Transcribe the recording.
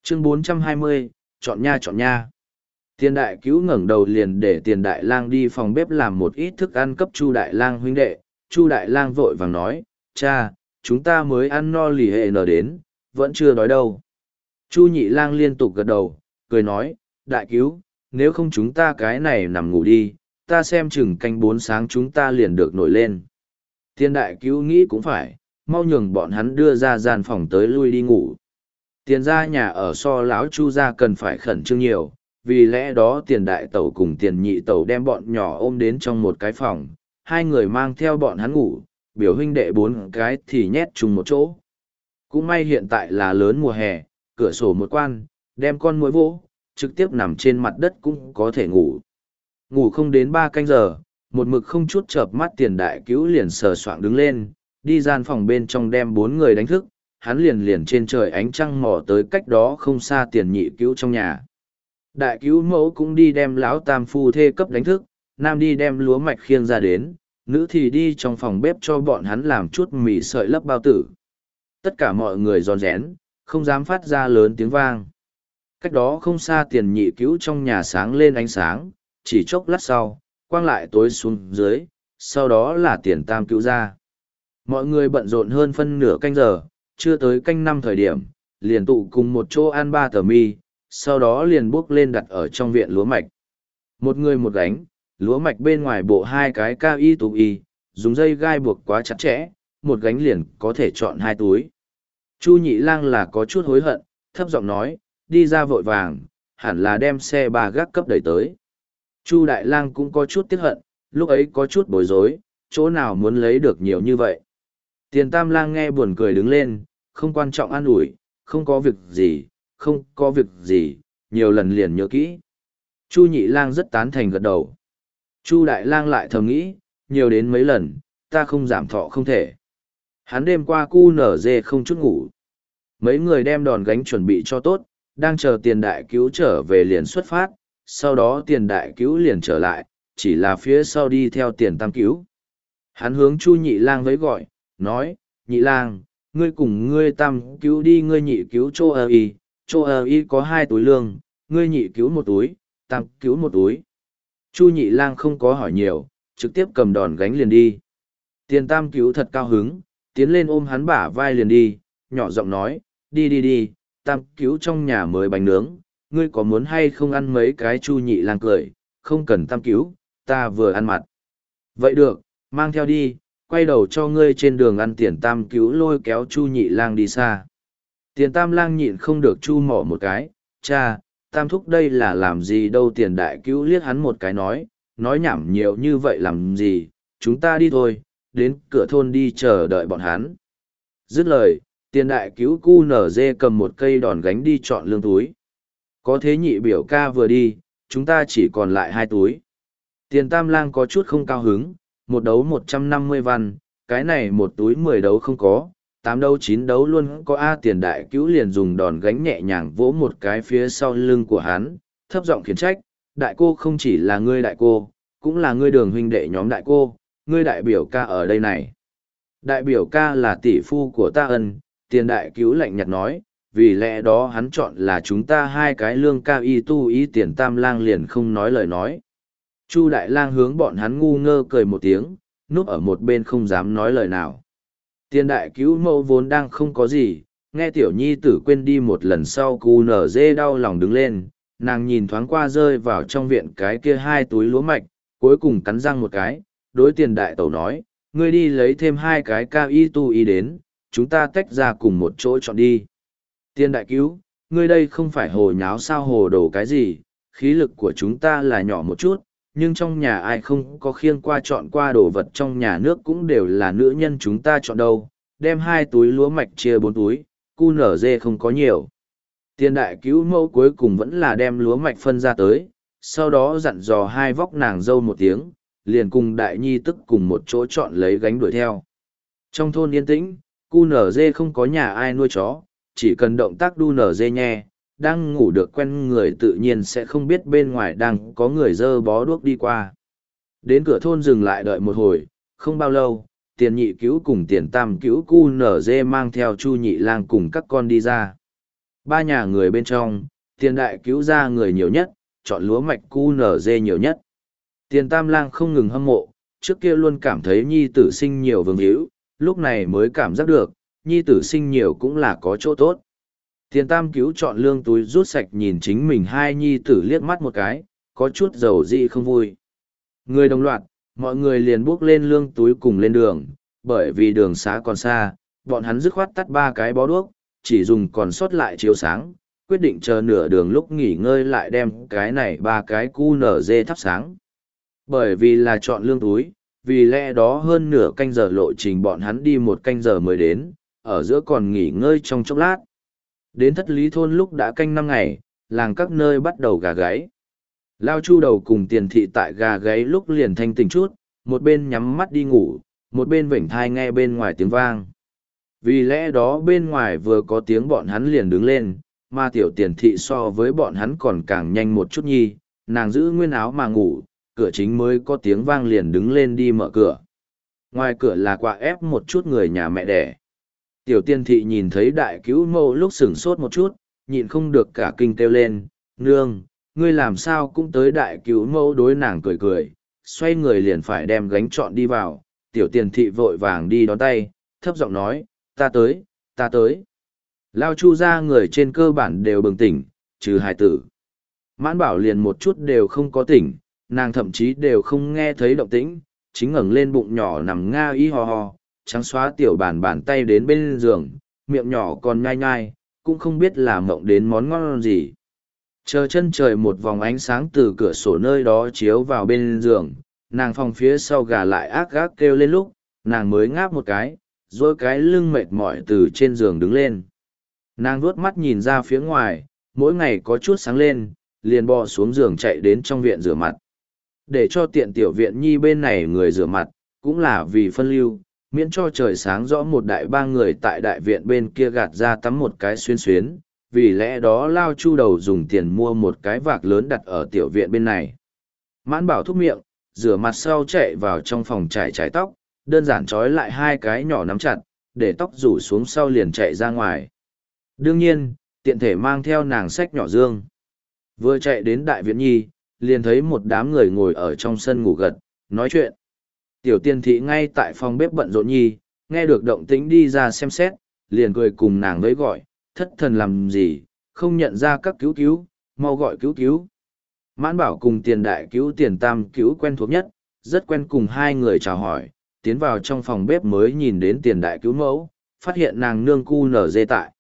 Chương 420, chọn nha chọn nha. Tiền đại cứu ngẩng đầu liền để tiền đại lang đi phòng bếp làm một ít thức ăn cấp Chu đại lang huynh đệ. Chu đại lang vội vàng nói, cha, chúng ta mới ăn no lì hệ nở đến, vẫn chưa đói đâu. Chu nhị lang liên tục gật đầu, cười nói, đại cứu, nếu không chúng ta cái này nằm ngủ đi, ta xem chừng canh 4 sáng chúng ta liền được nổi lên. Tiền đại cứu nghĩ cũng phải, mau nhường bọn hắn đưa ra gian phòng tới lui đi ngủ. Tiền ra nhà ở so lão Chu ra cần phải khẩn trương nhiều, vì lẽ đó tiền đại tẩu cùng tiền nhị tẩu đem bọn nhỏ ôm đến trong một cái phòng, hai người mang theo bọn hắn ngủ, biểu huynh đệ 4 cái thì nhét chung một chỗ. Cũng may hiện tại là lớn mùa hè, cửa sổ một quan, đem con muỗi vỗ, trực tiếp nằm trên mặt đất cũng có thể ngủ. Ngủ không đến 3 canh giờ, một mực không chút chợp mắt tiền đại cứu liền sờ soạng đứng lên, đi gian phòng bên trong đem 4 người đánh thức, hắn liền trên trời ánh trăng mò tới cách đó không xa tiền nhị cứu trong nhà. Đại cứu mẫu cũng đi đem lão tam phu thê cấp đánh thức, nam đi đem lúa mạch khiêng ra đến, nữ thì đi trong phòng bếp cho bọn hắn làm chút mì sợi lấp bao tử. Tất cả mọi người rón rén, không dám phát ra lớn tiếng vang. Cách đó không xa tiền nhị cứu trong nhà sáng lên ánh sáng, chỉ chốc lát sau, quang lại tối xuống dưới, sau đó là tiền tam cứu ra. Mọi người bận rộn hơn phân nửa canh giờ, chưa tới canh 5 thời điểm, liền tụ cùng một chỗ ăn 3 tờ mì, sau đó liền bước lên đặt ở trong viện lúa mạch. Một người một gánh, lúa mạch bên ngoài bộ 2 cái cao y tụ y, dùng dây gai buộc quá chặt chẽ, một gánh liền có thể chọn 2 túi. Chu nhị lang là có chút hối hận, thấp giọng nói, đi ra vội vàng, hẳn là đem xe ba gác cấp đẩy tới. Chu đại lang cũng có chút tiếc hận, lúc ấy có chút bối rối, chỗ nào muốn lấy được nhiều như vậy. Tiền tam lang nghe buồn cười đứng lên, không quan trọng an ủi, không có việc gì, không có việc gì, nhiều lần liền nhớ kỹ. Chu nhị lang rất tán thành gật đầu. Chu đại lang lại thầm nghĩ, nhiều đến mấy lần, ta không giảm thọ không thể. Hắn đêm qua cu nở dê không chút ngủ. Mấy người đem đòn gánh chuẩn bị cho tốt, đang chờ tiền đại cứu trở về liền xuất phát, sau đó tiền đại cứu liền trở lại, chỉ là phía sau đi theo tiền tam cứu. Hắn hướng Chu nhị lang với gọi, nói, nhị lang, ngươi cùng ngươi tam cứu đi ngươi nhị cứu chỗ ở y có 2 túi lương, ngươi nhị cứu 1 túi, tam cứu 1 túi. Chu nhị lang không có hỏi nhiều, trực tiếp cầm đòn gánh liền đi. Tiền tam cứu thật cao hứng, tiến lên ôm hắn bả vai liền đi, nhỏ giọng nói, đi, tam cứu trong nhà mới bánh nướng, ngươi có muốn hay không ăn mấy cái? Chu nhị lang cười, không cần tam cứu, ta vừa ăn mặt. Vậy được, mang theo đi, quay đầu cho ngươi trên đường ăn. Tiền tam cứu lôi kéo Chu nhị lang đi xa. Tiền tam lang nhịn không được chu mỏ một cái, cha, tam thúc đây là làm gì đâu? Tiền đại cứu liếc hắn một cái nói nhảm nhiều như vậy làm gì, chúng ta đi thôi, đến cửa thôn đi chờ đợi bọn hắn. Dứt lời, tiền đại cứu cu nở dê cầm một cây đòn gánh đi chọn lương túi. Có thế nhị biểu ca vừa đi, chúng ta chỉ còn lại 2 túi. Tiền tam lang có chút không cao hứng, một đấu 150 văn, cái này một túi 10 đấu không có, 8 đấu 9 đấu luôn có. Tiền đại cứu liền dùng đòn gánh nhẹ nhàng vỗ một cái phía sau lưng của hắn, thấp giọng khiển trách, đại cô không chỉ là ngươi đại cô, cũng là ngươi đường huynh đệ nhóm đại cô, ngươi đại biểu ca ở đây này. Đại biểu ca là tỷ phu của ta ân. Tiền đại cứu lạnh nhạt nói, vì lẽ đó hắn chọn là chúng ta 2 cái lương cao y tu ý. Tiền tam lang liền không nói lời nói. Chu đại lang hướng bọn hắn ngu ngơ cười một tiếng, núp ở một bên không dám nói lời nào. Tiền đại cứu mẫu vốn đang không có gì, nghe tiểu nhi tử quên đi một lần sau cu nở dê đau lòng đứng lên, nàng nhìn thoáng qua rơi vào trong viện cái kia 2 túi lúa mạch, cuối cùng cắn răng một cái, đối tiền đại tẩu nói, ngươi đi lấy thêm 2 cái cao y tu y đến, chúng ta tách ra cùng một chỗ chọn đi. Tiền đại cứu, ngươi đây không phải hồ nháo sao? Hồ đồ cái gì, khí lực của chúng ta là nhỏ một chút, nhưng trong nhà ai không có khiêng qua chọn qua đồ vật, trong nhà nước cũng đều là nữ nhân chúng ta chọn đâu, đem 2 túi lúa mạch chia 4 túi, cu nở dê không có nhiều. Tiền đại cứu mẫu cuối cùng vẫn là đem lúa mạch phân ra tới, sau đó dặn dò 2 vóc nàng dâu một tiếng, liền cùng đại nhi tức cùng một chỗ chọn lấy gánh đuổi theo. Trong thôn yên tĩnh, cu nở dê không có nhà ai nuôi chó, chỉ cần động tác đu nở dê nhè, đang ngủ được quen người tự nhiên sẽ không biết bên ngoài đang có người dơ bó đuốc đi qua. Đến cửa thôn dừng lại đợi một hồi, không bao lâu, tiền nhị cứu cùng tiền tam cứu cu nở dê mang theo Chu nhị lang cùng các con đi ra. Ba nhà người bên trong, tiền đại cứu ra người nhiều nhất, chọn lúa mạch QNZ nhiều nhất. Tiền tam lang không ngừng hâm mộ, trước kia luôn cảm thấy nhi tử sinh nhiều vương hữu, lúc này mới cảm giác được, nhi tử sinh nhiều cũng là có chỗ tốt. Tiền tam cứu chọn lương túi rút sạch nhìn chính mình hai nhi tử liếc mắt một cái, có chút dầu dị không vui. Người đồng loạt, mọi người liền bước lên lương túi cùng lên đường, bởi vì đường xá còn xa, bọn hắn dứt khoát tắt ba cái bó đuốc, chỉ dùng còn sót lại chiếu sáng, quyết định chờ nửa đường lúc nghỉ ngơi lại đem cái này ba cái QNZ thắp sáng. Bởi vì là chọn lương túi, vì lẽ đó hơn nửa canh giờ lộ trình bọn hắn đi một canh giờ mới đến, ở giữa còn nghỉ ngơi trong chốc lát. Đến thất lý thôn lúc đã canh 5 ngày, làng các nơi bắt đầu gà gáy. Lao Chu đầu cùng tiền thị tại gà gáy lúc liền thanh tỉnh chút, một bên nhắm mắt đi ngủ, một bên vểnh thai nghe bên ngoài tiếng vang. Vì lẽ đó bên ngoài vừa có tiếng bọn hắn liền đứng lên, mà tiểu tiền thị so với bọn hắn còn càng nhanh một chút nhi, nàng giữ nguyên áo mà ngủ, cửa chính mới có tiếng vang liền đứng lên đi mở cửa. Ngoài cửa là quạ ép một chút người nhà mẹ đẻ. Tiểu tiên thị nhìn thấy đại cứu mẫu lúc sửng sốt một chút, nhịn không được cả kinh kêu lên, nương, ngươi làm sao cũng tới đại cứu mẫu đối nàng cười cười, xoay người liền phải đem gánh trọn đi vào, tiểu tiên thị vội vàng đi đón tay, thấp giọng nói, ta tới, ta tới. Lao Chu ra người trên cơ bản đều bừng tỉnh, trừ hài tử. Mãn bảo liền một chút đều không có tỉnh, nàng thậm chí đều không nghe thấy động tĩnh, chính ngẩng lên bụng nhỏ nằm nga y ho ho, trắng xóa tiểu bàn tay đến bên giường, miệng nhỏ còn nhai nhai, cũng không biết là mộng đến món ngon gì. Chờ chân trời một vòng ánh sáng từ cửa sổ nơi đó chiếu vào bên giường, nàng phòng phía sau gà lại ác gác kêu lên lúc, nàng mới ngáp một cái, rồi cái lưng mệt mỏi từ trên giường đứng lên. Nàng vuốt mắt nhìn ra phía ngoài, mỗi ngày có chút sáng lên, liền bò xuống giường chạy đến trong viện rửa mặt. Để cho tiện tiểu viện nhi bên này người rửa mặt, cũng là vì phân lưu, miễn cho trời sáng rõ một đại ba người tại đại viện bên kia gạt ra tắm một cái xuyên xuyến, vì lẽ đó Lao Chu đầu dùng tiền mua một cái vạc lớn đặt ở tiểu viện bên này. Mãn bảo thúc miệng, rửa mặt sau chạy vào trong phòng chải tóc, đơn giản trói lại hai cái nhỏ nắm chặt, để tóc rủ xuống sau liền chạy ra ngoài. Đương nhiên, tiện thể mang theo nàng sách nhỏ dương. Vừa chạy đến đại viện nhi, liền thấy một đám người ngồi ở trong sân ngủ gật, nói chuyện. Tiểu tiên thị ngay tại phòng bếp bận rộn nhi, nghe được động tĩnh đi ra xem xét, liền cười cùng nàng với gọi, thất thần làm gì, không nhận ra các cứu cứu, mau gọi cứu cứu. Mãn bảo cùng tiền đại cứu tiền tam cứu quen thuộc nhất, rất quen cùng hai người chào hỏi, tiến vào trong phòng bếp mới nhìn đến tiền đại cứu mẫu, phát hiện nàng nương cu nở dê tại.